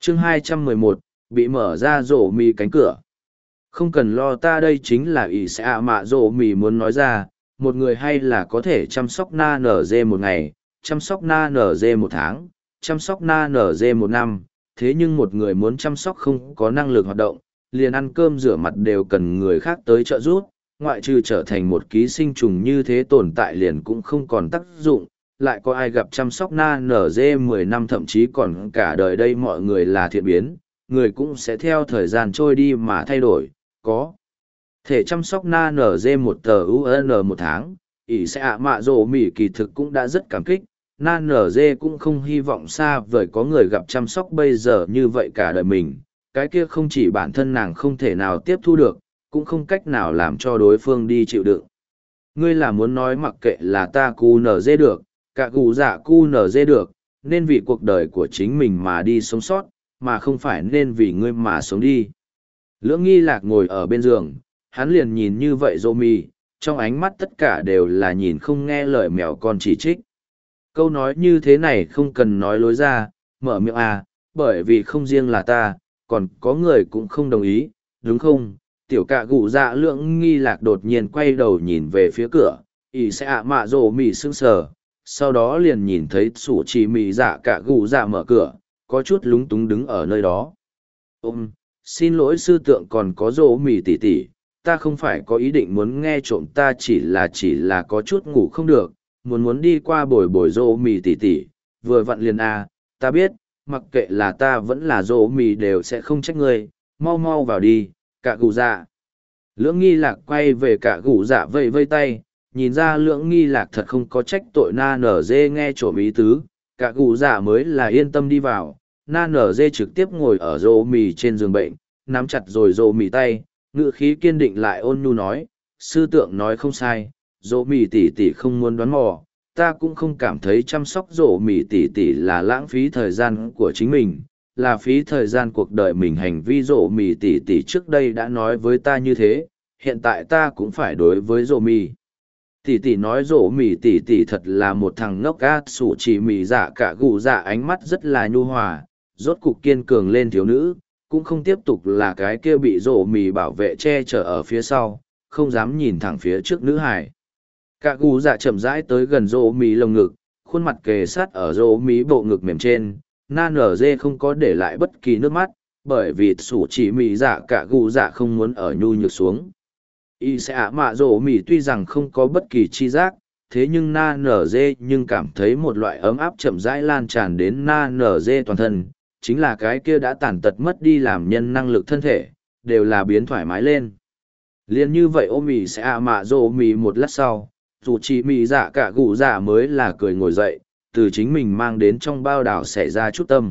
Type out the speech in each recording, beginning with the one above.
chương 211, bị mở ra rổ mì cánh cửa. Không cần lo, ta đây chính là ỷ sẽ ạ mạ rổ mì muốn nói ra, một người hay là có thể chăm sóc na nở dê một ngày, chăm sóc na nở dê một tháng, chăm sóc na nở dê một năm, thế nhưng một người muốn chăm sóc không có năng lực hoạt động, liền ăn cơm rửa mặt đều cần người khác tới trợ giúp, ngoại trừ trở thành một ký sinh trùng như thế tồn tại liền cũng không còn tác dụng, lại có ai gặp chăm sóc na nở dê 10 năm thậm chí còn cả đời đây mọi người là thiện biến, người cũng sẽ theo thời gian trôi đi mà thay đổi, có thể chăm sóc na nở dê một tờ UN một tháng, ỷ sẽ ạ mạ rổ mỉ kỳ thực cũng đã rất cảm kích, na nở dê cũng không hy vọng xa vời có người gặp chăm sóc bây giờ như vậy cả đời mình, cái kia không chỉ bản thân nàng không thể nào tiếp thu được, cũng không cách nào làm cho đối phương đi chịu đựng. Ngươi là muốn nói mặc kệ là ta cu nở dê được, cả cụ dạ cu nở dê được, nên vì cuộc đời của chính mình mà đi sống sót, mà không phải nên vì ngươi mà sống đi. Lưỡng nghi lạc ngồi ở bên giường, hắn liền nhìn như vậy dô mì, trong ánh mắt tất cả đều là nhìn không nghe lời mèo con chỉ trích. Câu nói như thế này không cần nói lối ra, mở miệng à, bởi vì không riêng là ta, còn có người cũng không đồng ý, đúng không? Tiểu cạ gụ dạ lưỡng nghi lạc đột nhiên quay đầu nhìn về phía cửa, ỷ sẽ ạ mạ rồ mì sững sờ, sau đó liền nhìn thấy sủ chỉ mì dạ cạ gụ dạ mở cửa, có chút lúng túng đứng ở nơi đó. Xin lỗi sư tượng còn có rồ mì tỉ tỉ, ta không phải có ý định muốn nghe trộm, ta chỉ là có chút ngủ không được, muốn đi qua bồi bồi rồ mì tỉ tỉ, vừa vặn liền à, ta biết, mặc kệ là ta vẫn là rồ mì đều sẽ không trách ngươi, mau mau vào đi. Cả gù dạ. Lưỡng nghi lạc quay về cả gù dạ vây vây tay, nhìn ra lưỡng nghi lạc thật không có trách tội na nở dê nghe trộm ý tứ, cả gù dạ mới là yên tâm đi vào, na nở dê trực tiếp ngồi ở rô mì trên giường bệnh, nắm chặt rồi rô mì tay, ngự khí kiên định lại ôn nhu nói, sư tượng nói không sai, rô mì tỉ tỉ không muốn đoán mò, ta cũng không cảm thấy chăm sóc rô mì tỉ tỉ là lãng phí thời gian của chính mình, là phí thời gian cuộc đời mình. Hành vi rổ mì tỉ tỉ trước đây đã nói với ta như thế, hiện tại ta cũng phải đối với rổ mì tỉ tỉ nói. Rổ mì tỉ tỉ thật là một thằng ngốc á, sủ chỉ mì dạ cả gù dạ ánh mắt rất là nhu hòa, rốt cục kiên cường lên thiếu nữ, cũng không tiếp tục là cái kia bị rổ mì bảo vệ che chở ở phía sau, không dám nhìn thẳng phía trước nữ hải. Cả gù dạ chậm rãi tới gần rổ mì lồng ngực, khuôn mặt kề sát ở rổ mì bộ ngực mềm trên. Na nở dê không có để lại bất kỳ nước mắt, bởi vì sủ chỉ mì dạ cả gù dạ không muốn ở nhu nhược xuống. Y sẽ ạ mạ rổ mì tuy rằng không có bất kỳ chi giác, thế nhưng na nở dê nhưng cảm thấy một loại ấm áp chậm rãi lan tràn đến na nở dê toàn thân, chính là cái kia đã tàn tật mất đi làm nhân năng lực thân thể, đều là biến thoải mái lên. Liên như vậy ôm mì sẽ ạ mạ rổ mì một lát sau, sủ chỉ mì dạ cả gù dạ mới là cười ngồi dậy, từ chính mình mang đến trong bao đảo xảy ra chút tâm.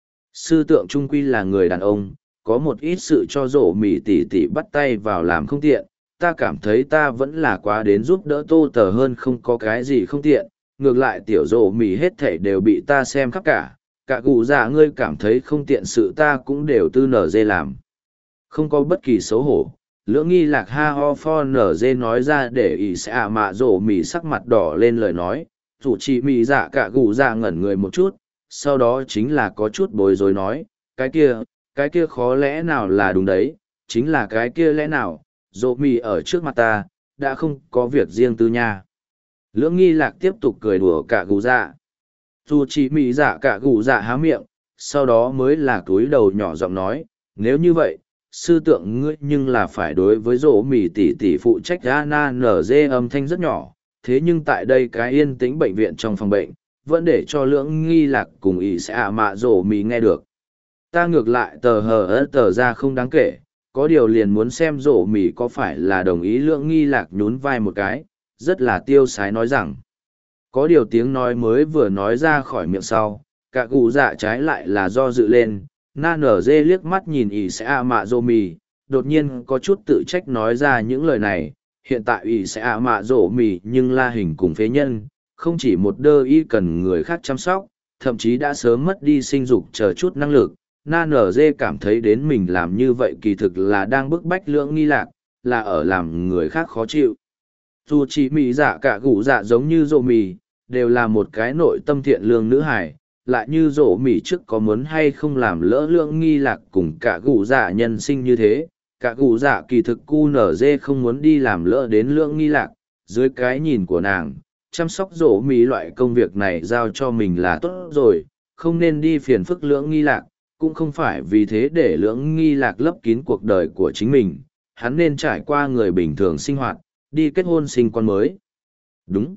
Sư tượng trung quy là người đàn ông, có một ít sự cho rổ mì tỉ tỉ bắt tay vào làm không tiện, ta cảm thấy ta vẫn là quá đến giúp đỡ tô tờ hơn không có cái gì không tiện, ngược lại tiểu rổ mì hết thảy đều bị ta xem khắp cả cụ dạ ngươi cảm thấy không tiện sự ta cũng đều tư nở dê làm. Không có bất kỳ xấu hổ, lưỡng nghi lạc ha ho pho nở dê nói ra để ý sẽ ạ mạ rổ mì sắc mặt đỏ lên lời nói. Dù chỉ mì dạ cả gù dạ ngẩn người một chút, sau đó chính là có chút bối rối nói, cái kia khó lẽ nào là đúng đấy, chính là cái kia lẽ nào, dỗ mì ở trước mặt ta, đã không có việc riêng tư nha. Lưỡng nghi lạc tiếp tục cười đùa cả gù dạ. Dù chỉ mì dạ cả gù dạ há miệng, sau đó mới là cúi đầu nhỏ giọng nói, nếu như vậy, sư tượng ngươi nhưng là phải đối với dỗ mì tỉ tỉ phụ trách ra na nở dê âm thanh rất nhỏ. Thế nhưng tại đây cái yên tĩnh bệnh viện trong phòng bệnh, vẫn để cho lưỡng nghi lạc cùng ý sẽ ạ mạ rổ mì nghe được. Ta ngược lại tờ hờ ớt tờ ra không đáng kể, có điều liền muốn xem rổ mì có phải là đồng ý. Lưỡng nghi lạc nhún vai một cái, rất là tiêu sái nói rằng. Có điều tiếng nói mới vừa nói ra khỏi miệng sau, cả cụ dạ trái lại là do dự lên, na nở dê liếc mắt nhìn ý sẽ ạ mạ rổ mì, đột nhiên có chút tự trách nói ra những lời này. Hiện tại ủy sẽ ạ mạ rổ mì nhưng la hình cùng phế nhân, không chỉ một đơ y cần người khác chăm sóc, thậm chí đã sớm mất đi sinh dục chờ chút năng lực. Na nở dê cảm thấy đến mình làm như vậy kỳ thực là đang bức bách lưỡng nghi lạc, là ở làm người khác khó chịu. Dù chỉ mì dạ cả gủ dạ giống như rổ mì, đều là một cái nội tâm thiện lương nữ hải, lại như rổ mỉ trước có muốn hay không làm lỡ lưỡng nghi lạc cùng cả gù dạ nhân sinh như thế. Cả gù dạ kỳ thực cu nở dê không muốn đi làm lỡ đến lưỡng nghi lạc, dưới cái nhìn của nàng, chăm sóc rổ mỉ loại công việc này giao cho mình là tốt rồi, không nên đi phiền phức lưỡng nghi lạc, cũng không phải vì thế để lưỡng nghi lạc lấp kín cuộc đời của chính mình, hắn nên trải qua người bình thường sinh hoạt, đi kết hôn sinh con mới. Đúng.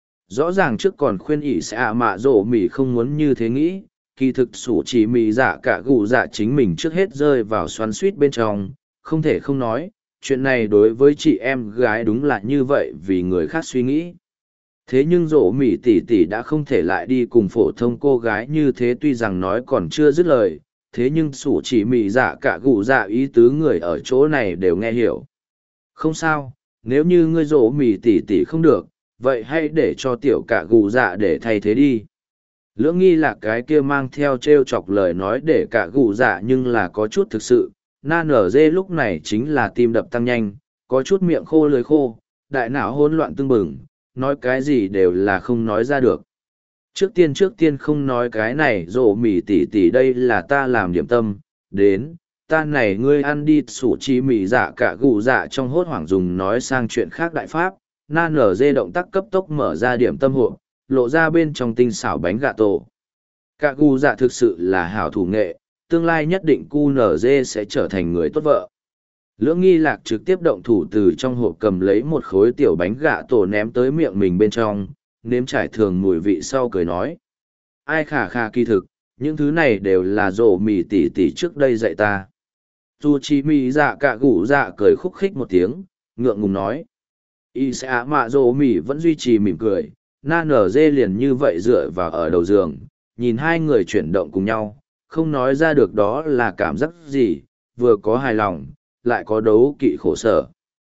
Rõ ràng trước còn khuyên ỷ sẽ mạ rổ mỉ không muốn như thế nghĩ, kỳ thực sủ chỉ mỉ dạ cả gù dạ chính mình trước hết rơi vào xoắn suýt bên trong, không thể không nói, chuyện này đối với chị em gái đúng là như vậy vì người khác suy nghĩ. Thế nhưng rổ mỉ tỷ tỷ đã không thể lại đi cùng phổ thông cô gái như thế, tuy rằng nói còn chưa dứt lời, thế nhưng sủ chỉ mỉ dạ cả gù dạ ý tứ người ở chỗ này đều nghe hiểu. Không sao, nếu như ngươi rổ mỉ tỷ tỷ không được, vậy hãy để cho tiểu cả gù dạ để thay thế đi. Lưỡng nghi là cái kia mang theo t r e o chọc lời nói để cả gù dạ nhưng là có chút thực sự. Na nở dê lúc này chính là tim đập tăng nhanh, có chút miệng khô lưỡi khô, đại não hỗn loạn tưng bừng, nói cái gì đều là không nói ra được. Trước tiên không nói cái này, rổ mỉ tỉ tỉ đây là ta làm điểm tâm, đến, ta này ngươi ăn đi. Sủ chi mỉ dạ cả gù dạ trong hốt hoảng dùng nói sang chuyện khác đại pháp. Na nở dê động tác cấp tốc mở ra điểm tâm hộp, lộ ra bên trong tinh xảo bánh gà tổ. Cả gu dạ thực sự là hảo thủ nghệ, tương lai nhất định cu nở dê sẽ trở thành người tốt vợ. Lưỡng nghi lạc trực tiếp động thủ từ trong hộp cầm lấy một khối tiểu bánh gà tổ ném tới miệng mình bên trong, nếm trải thường mùi vị sau cười nói. Ai khả khả kỳ thực, những thứ này đều là rổ mì tỉ tỉ trước đây dạy ta. Dù chi mì dạ cả gù dạ cười khúc khích một tiếng, ngượng ngùng nói. Y sẽ mạ rổ mỉ vẫn duy trì mỉm cười, na nở dê liền như vậy dựa vào ở đầu giường, nhìn hai người chuyển động cùng nhau, không nói ra được đó là cảm giác gì, vừa có hài lòng, lại có đấu kỵ khổ sở.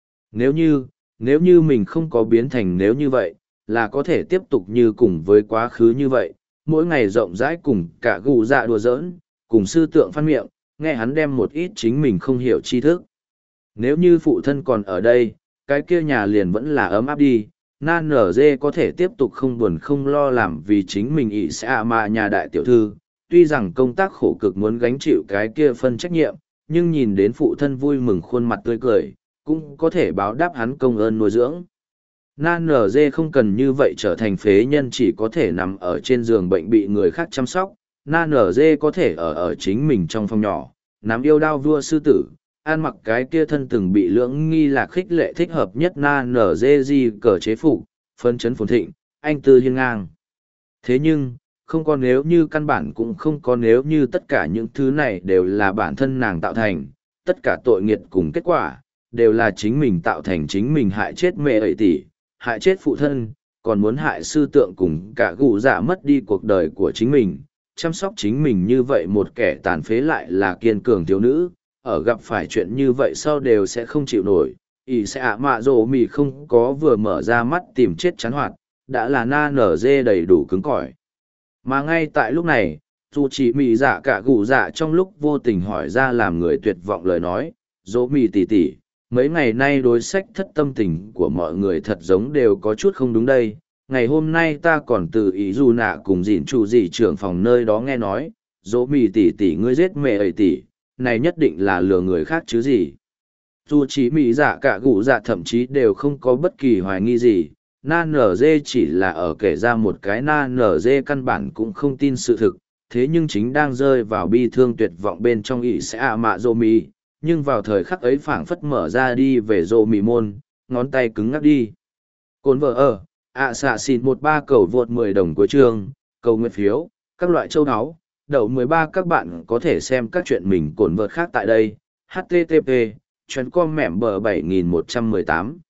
Nếu như mình không có biến thành nếu như vậy, là có thể tiếp tục như cùng với quá khứ như vậy, mỗi ngày rộng rãi cùng cả gù dạ đùa giỡn, cùng sư tượng phát miệng, nghe hắn đem một ít chính mình không hiểu tri thức. Nếu như phụ thân còn ở đây, cái kia nhà liền vẫn là ấm áp đi. Na nở dê có thể tiếp tục không buồn không lo làm vì chính mình ỷ sẽ mà nhà đại tiểu thư, tuy rằng công tác khổ cực muốn gánh chịu cái kia phân trách nhiệm, nhưng nhìn đến phụ thân vui mừng khuôn mặt tươi cười, cũng có thể báo đáp hắn công ơn nuôi dưỡng. Na nở dê không cần như vậy trở thành phế nhân chỉ có thể nằm ở trên giường bệnh bị người khác chăm sóc. Na nở dê có thể ở chính mình trong phòng nhỏ, nắm yêu đao vua sư tử, ăn mặc cái kia thân từng bị lưỡng nghi lạc khích lệ thích hợp nhất na nở dê di cờ chế phục, phân chấn phồn thịnh, anh tư hiên ngang. Thế nhưng, không có nếu như, căn bản cũng không có nếu như, tất cả những thứ này đều là bản thân nàng tạo thành, tất cả tội nghiệt cùng kết quả, đều là chính mình tạo thành, chính mình hại chết mẹ ấy tỷ, hại chết phụ thân, còn muốn hại sư tượng cùng cả gù dạ mất đi cuộc đời của chính mình, chăm sóc chính mình như vậy một kẻ tàn phế lại là kiên cường thiếu nữ. Ở gặp phải chuyện như vậy sau đều sẽ không chịu nổi, ỷ sẽ mạ rổ mì không có vừa mở ra mắt tìm chết chán hoạt, đã là na nở dê đầy đủ cứng cỏi. Mà ngay tại lúc này, dù chỉ mì dạ cả gù dạ trong lúc vô tình hỏi ra làm người tuyệt vọng lời nói, rổ mì tỉ tỉ, mấy ngày nay đối sách thất tâm tình của mọi người thật giống đều có chút không đúng đây. Ngày hôm nay ta còn từ ý dù nạ cùng dìn chủ dì trưởng phòng nơi đó nghe nói, rổ mì tỉ tỉ ngươi giết mẹ ấy tỉ, này nhất định là lừa người khác chứ gì. Dù chỉ mỹ dạ cả gù dạ thậm chí đều không có bất kỳ hoài nghi gì, na nở dê chỉ là ở kể ra một cái, na nở dê căn bản cũng không tin sự thực, thế nhưng chính đang rơi vào bi thương tuyệt vọng bên trong ỷ sẽ mạ rô mì, nhưng vào thời khắc ấy phảng phất mở ra đi về rô mì môn, ngón tay cứng ngắc đi. Cồn vợ ở, xạ xin 13 cầu vượt 10 đồng cuối chương, cầu nguyện phiếu, các loại châu áo. Đậu 13 các bạn có thể xem các chuyện mình cồn vợt khác tại đây. http://com mẻm bờ 7118